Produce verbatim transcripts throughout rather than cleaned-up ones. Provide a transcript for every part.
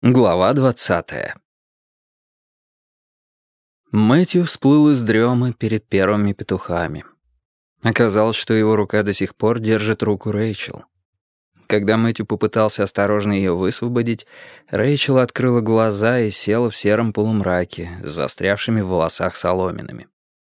Глава двадцатая. Мэтью всплыл из дремы перед первыми петухами. Оказалось, что его рука до сих пор держит руку Рэйчел. Когда Мэтью попытался осторожно ее высвободить, Рэйчел открыла глаза и села в сером полумраке с застрявшими в волосах соломинами.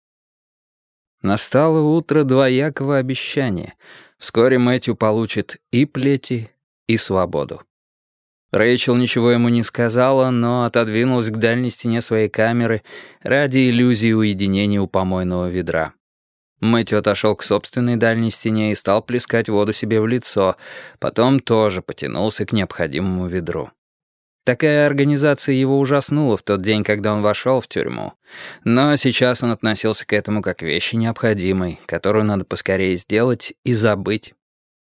Настало утро двоякого обещания. Вскоре Мэтью получит и плети, и свободу. Рэйчел ничего ему не сказала, но отодвинулась к дальней стене своей камеры ради иллюзии уединения у помойного ведра. Мэтью отошел к собственной дальней стене и стал плескать воду себе в лицо, потом тоже потянулся к необходимому ведру. Такая организация его ужаснула в тот день, когда он вошел в тюрьму. Но сейчас он относился к этому как к вещи необходимой, которую надо поскорее сделать и забыть.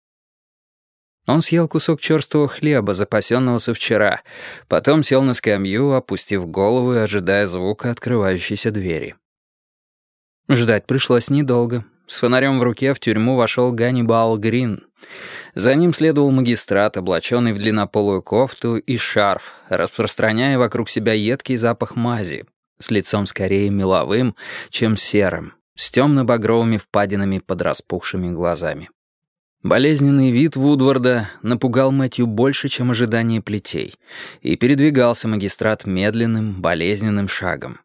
Он съел кусок черствого хлеба, запасенного со вчера, потом сел на скамью, опустив голову и ожидая звука открывающейся двери. Ждать пришлось недолго. С фонарем в руке в тюрьму вошел Ганнибал Грин. За ним следовал магистрат, облаченный в длиннополую кофту и шарф, распространяя вокруг себя едкий запах мази, с лицом скорее меловым, чем серым, с темно-багровыми впадинами под распухшими глазами. Болезненный вид Вудварда напугал Мэтью больше, чем ожидание плетей, и передвигался магистрат медленным, болезненным шагом.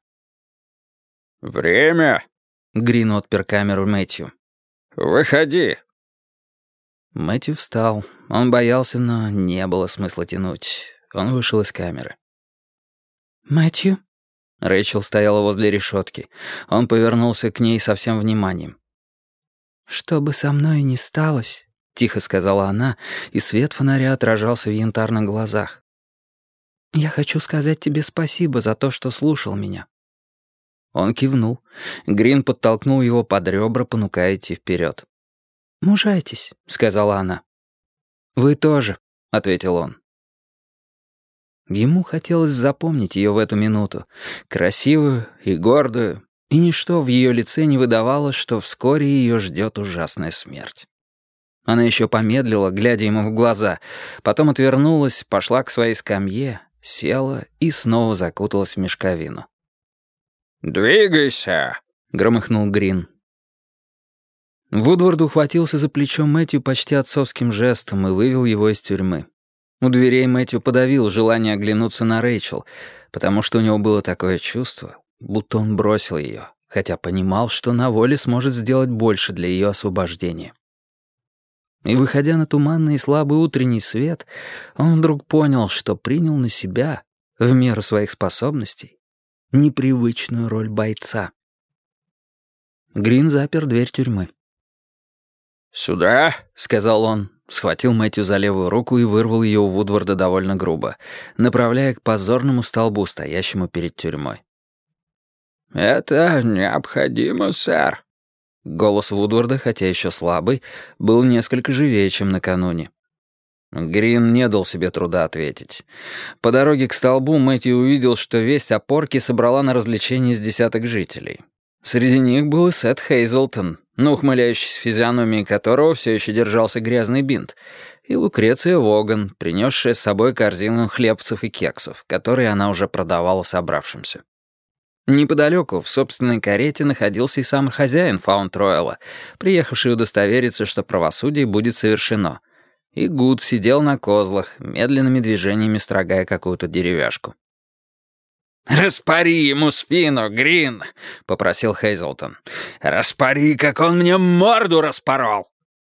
«Время!» — Грин отпер камеру Мэтью. «Выходи!» Мэтью встал. Он боялся, но не было смысла тянуть. Он вышел из камеры. «Мэтью?» Рэйчел стояла возле решетки. Он повернулся к ней со всем вниманием. «Что бы со мной ни сталось», — тихо сказала она, и свет фонаря отражался в янтарных глазах. «Я хочу сказать тебе спасибо за то, что слушал меня». Он кивнул. Грин подтолкнул его под ребра, понукая идти вперед. «Мужайтесь», — сказала она. «Вы тоже», — ответил он. Ему хотелось запомнить ее в эту минуту, красивую и гордую, и ничто в ее лице не выдавало, что вскоре ее ждет ужасная смерть. Она еще помедлила, глядя ему в глаза, потом отвернулась, пошла к своей скамье, села и снова закуталась в мешковину. «Двигайся!» — громыхнул Грин. Вудвард ухватился за плечо Мэтью почти отцовским жестом и вывел его из тюрьмы. У дверей Мэтью подавил желание оглянуться на Рэйчел, потому что у него было такое чувство, будто он бросил ее, хотя понимал, что на воле сможет сделать больше для ее освобождения. И, выходя на туманный и слабый утренний свет, он вдруг понял, что принял на себя, в меру своих способностей, непривычную роль бойца. Грин запер дверь тюрьмы. «Сюда!» — сказал он, схватил Мэтью за левую руку и вырвал ее у Вудварда довольно грубо, направляя к позорному столбу, стоящему перед тюрьмой. «Это необходимо, сэр». Голос Вудварда, хотя еще слабый, был несколько живее, чем накануне. Грин не дал себе труда ответить. По дороге к столбу Мэтью увидел, что весть о порке собрала на развлечение с десяток жителей. Среди них был и Сет Хейзлтон, на ухмыляющейся физиономии которого все еще держался грязный бинт, и Лукреция Воган, принесшая с собой корзину хлебцев и кексов, которые она уже продавала собравшимся. Неподалеку, в собственной карете, находился и сам хозяин Фаунд-Ройла, приехавший удостовериться, что правосудие будет совершено. И Гуд сидел на козлах, медленными движениями строгая какую-то деревяшку. «Распори ему спину, Грин!» — попросил Хейзлтон. «Распори, как он мне морду распорол!»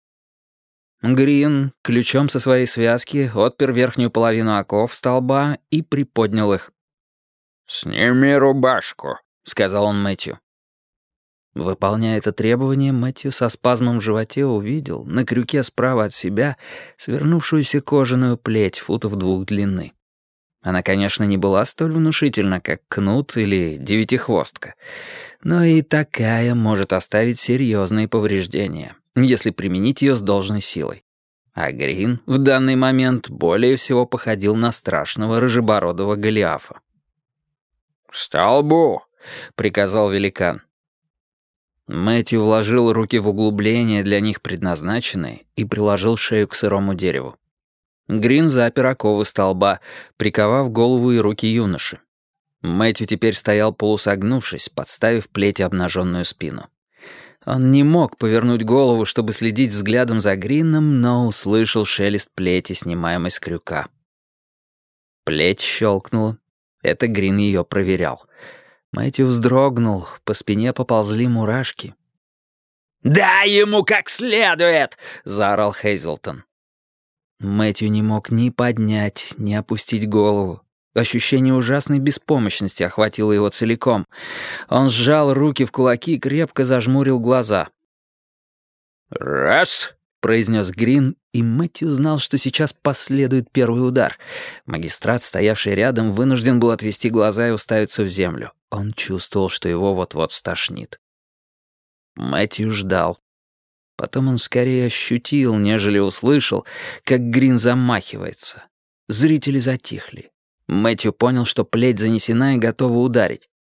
Грин ключом со своей связки отпер верхнюю половину оков столба и приподнял их. «Сними рубашку», — сказал он Мэтью. Выполняя это требование, Мэтью со спазмом в животе увидел на крюке справа от себя свернувшуюся кожаную плеть футов двух длины. Она, конечно, не была столь внушительна, как кнут или девятихвостка, но и такая может оставить серьезные повреждения, если применить ее с должной силой. А Грин в данный момент более всего походил на страшного рыжебородого Голиафа. «К столбу!» — приказал великан. Мэтью вложил руки в углубления, для них предназначенные, и приложил шею к сырому дереву. Грин запер оковы столба, приковав голову и руки юноши. Мэтью теперь стоял полусогнувшись, подставив плети обнаженную спину. Он не мог повернуть голову, чтобы следить взглядом за Грином, но услышал шелест плети, снимаемой с крюка. Плеть щелкнула. Это Грин ее проверял. Мэтью вздрогнул, по спине поползли мурашки. «Дай ему как следует!» — заорал Хейзлтон. Мэтью не мог ни поднять, ни опустить голову. Ощущение ужасной беспомощности охватило его целиком. Он сжал руки в кулаки и крепко зажмурил глаза. «Раз!» — произнес Грин, и Мэтью знал, что сейчас последует первый удар. Магистрат, стоявший рядом, вынужден был отвести глаза и уставиться в землю. Он чувствовал, что его вот-вот стошнит. Мэтью ждал. Потом он скорее ощутил, нежели услышал, как Грин замахивается. Зрители затихли. Мэтью понял, что плеть занесена и готова ударить.